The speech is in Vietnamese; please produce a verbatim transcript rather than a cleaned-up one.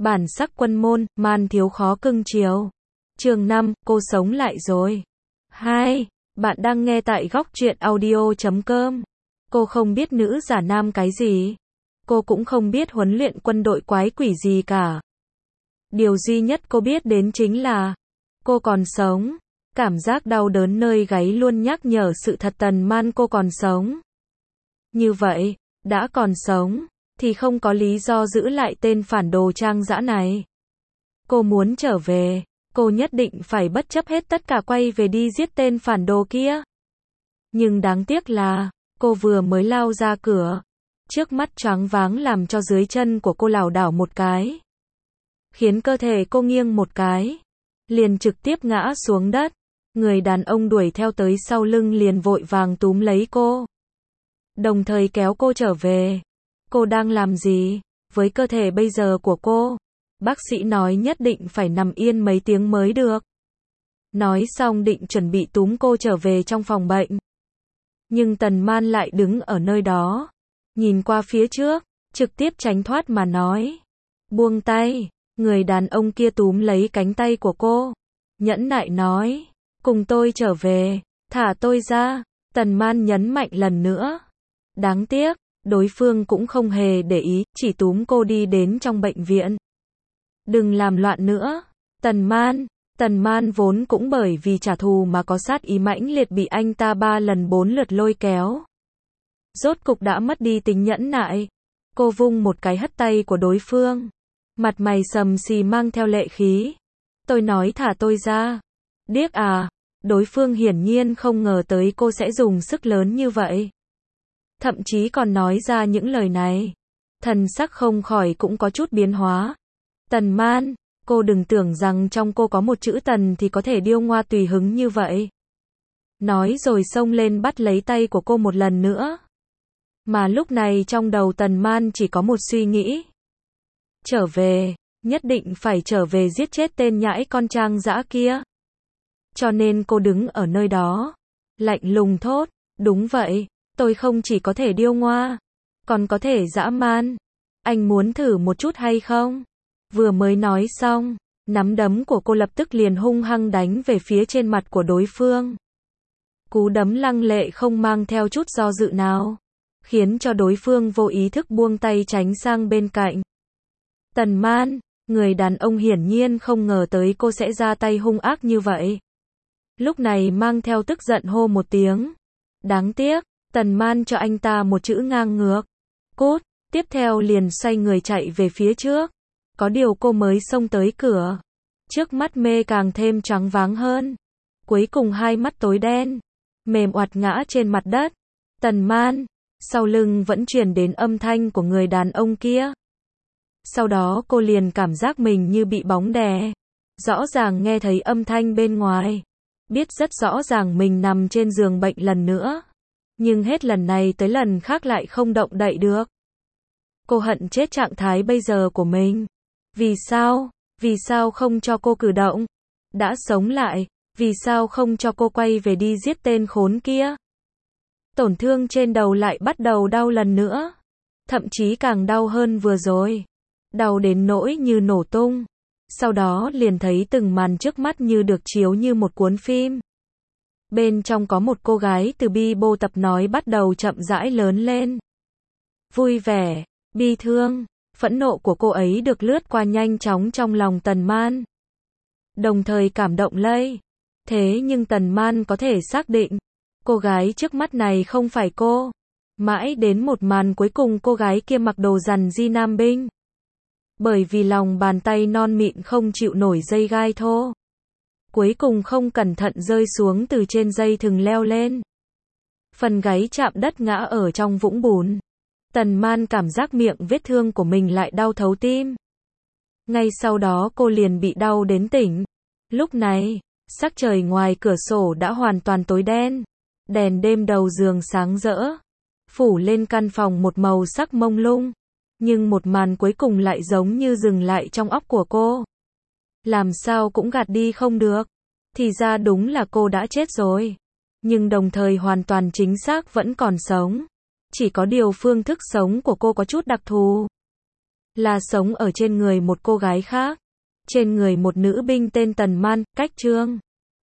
Bản sắc quân môn, man thiếu khó cưng chiều. Chương năm, cô sống lại rồi. Hai, bạn đang nghe tại góc truyện audio chấm com. Cô không biết nữ giả nam cái gì. Cô cũng không biết huấn luyện quân đội quái quỷ gì cả. Điều duy nhất cô biết đến chính là cô còn sống. Cảm giác đau đớn nơi gáy luôn nhắc nhở sự thật Tần Man cô còn sống. Như vậy, đã còn sống, thì không có lý do giữ lại tên phản đồ trang dã này. Cô muốn trở về, cô nhất định phải bất chấp hết tất cả quay về đi giết tên phản đồ kia. Nhưng đáng tiếc là, cô vừa mới lao ra cửa, trước mắt choáng váng làm cho dưới chân của cô lảo đảo một cái. Khiến cơ thể cô nghiêng một cái, liền trực tiếp ngã xuống đất. Người đàn ông đuổi theo tới sau lưng liền vội vàng túm lấy cô, đồng thời kéo cô trở về. Cô đang làm gì? Với cơ thể bây giờ của cô, bác sĩ nói nhất định phải nằm yên mấy tiếng mới được. Nói xong định chuẩn bị túm cô trở về trong phòng bệnh. Nhưng Tần Man lại đứng ở nơi đó, nhìn qua phía trước, trực tiếp tránh thoát mà nói. Buông tay, người đàn ông kia túm lấy cánh tay của cô, nhẫn nại nói, cùng tôi trở về, thả tôi ra. Tần Man nhấn mạnh lần nữa. Đáng tiếc, đối phương cũng không hề để ý, chỉ túm cô đi đến trong bệnh viện. Đừng làm loạn nữa, Tần Man. Tần Man vốn cũng bởi vì trả thù mà có sát ý mãnh liệt bị anh ta ba lần bốn lượt lôi kéo. Rốt cục đã mất đi tính nhẫn nại. Cô vung một cái hất tay của đối phương. Mặt mày sầm xì mang theo lệ khí. Tôi nói thả tôi ra. Điếc à, đối phương hiển nhiên không ngờ tới cô sẽ dùng sức lớn như vậy. Thậm chí còn nói ra những lời này. Thần sắc không khỏi cũng có chút biến hóa. Tần Man, cô đừng tưởng rằng trong cô có một chữ Tần thì có thể điêu ngoa tùy hứng như vậy. Nói rồi xông lên bắt lấy tay của cô một lần nữa. Mà lúc này trong đầu Tần Man chỉ có một suy nghĩ. Trở về, nhất định phải trở về giết chết tên nhãi con trang dã kia. Cho nên cô đứng ở nơi đó, lạnh lùng thốt, đúng vậy, tôi không chỉ có thể điêu ngoa, còn có thể dã man. Anh muốn thử một chút hay không? Vừa mới nói xong, nắm đấm của cô lập tức liền hung hăng đánh về phía trên mặt của đối phương. Cú đấm lăng lệ không mang theo chút do dự nào, khiến cho đối phương vô ý thức buông tay tránh sang bên cạnh. Tần Man, người đàn ông hiển nhiên không ngờ tới cô sẽ ra tay hung ác như vậy. Lúc này mang theo tức giận hô một tiếng. Đáng tiếc, Tần Man cho anh ta một chữ ngang ngược. Cút, tiếp theo liền xoay người chạy về phía trước. Có điều cô mới xông tới cửa, trước mắt mê càng thêm choáng váng hơn. Cuối cùng hai mắt tối đen, mềm oặt ngã trên mặt đất. Tần Man, sau lưng vẫn truyền đến âm thanh của người đàn ông kia. Sau đó cô liền cảm giác mình như bị bóng đè. Rõ ràng nghe thấy âm thanh bên ngoài. Biết rất rõ ràng mình nằm trên giường bệnh lần nữa. Nhưng hết lần này tới lần khác lại không động đậy được. Cô hận chết trạng thái bây giờ của mình. Vì sao? Vì sao không cho cô cử động? Đã sống lại, vì sao không cho cô quay về đi giết tên khốn kia? Tổn thương trên đầu lại bắt đầu đau lần nữa. Thậm chí càng đau hơn vừa rồi. Đau đến nỗi như nổ tung. Sau đó liền thấy từng màn trước mắt như được chiếu như một cuốn phim. Bên trong có một cô gái từ bi bô tập nói bắt đầu chậm rãi lớn lên. Vui vẻ, bi thương, phẫn nộ của cô ấy được lướt qua nhanh chóng trong lòng Tần Man. Đồng thời cảm động lây. Thế nhưng Tần Man có thể xác định, cô gái trước mắt này không phải cô. Mãi đến một màn cuối cùng cô gái kia mặc đồ rằn di nam binh. Bởi vì lòng bàn tay non mịn không chịu nổi dây gai thô. Cuối cùng không cẩn thận rơi xuống từ trên dây thừng leo lên. Phần gáy chạm đất ngã ở trong vũng bùn. Tần Man cảm giác miệng vết thương của mình lại đau thấu tim. Ngay sau đó cô liền bị đau đến tỉnh. Lúc này, sắc trời ngoài cửa sổ đã hoàn toàn tối đen. Đèn đêm đầu giường sáng rỡ, phủ lên căn phòng một màu sắc mông lung. Nhưng một màn cuối cùng lại giống như dừng lại trong óc của cô. Làm sao cũng gạt đi không được. Thì ra đúng là cô đã chết rồi. Nhưng đồng thời hoàn toàn chính xác vẫn còn sống. Chỉ có điều phương thức sống của cô có chút đặc thù. là sống ở trên người một cô gái khác. Trên người một nữ binh tên Tần Man, cách Trương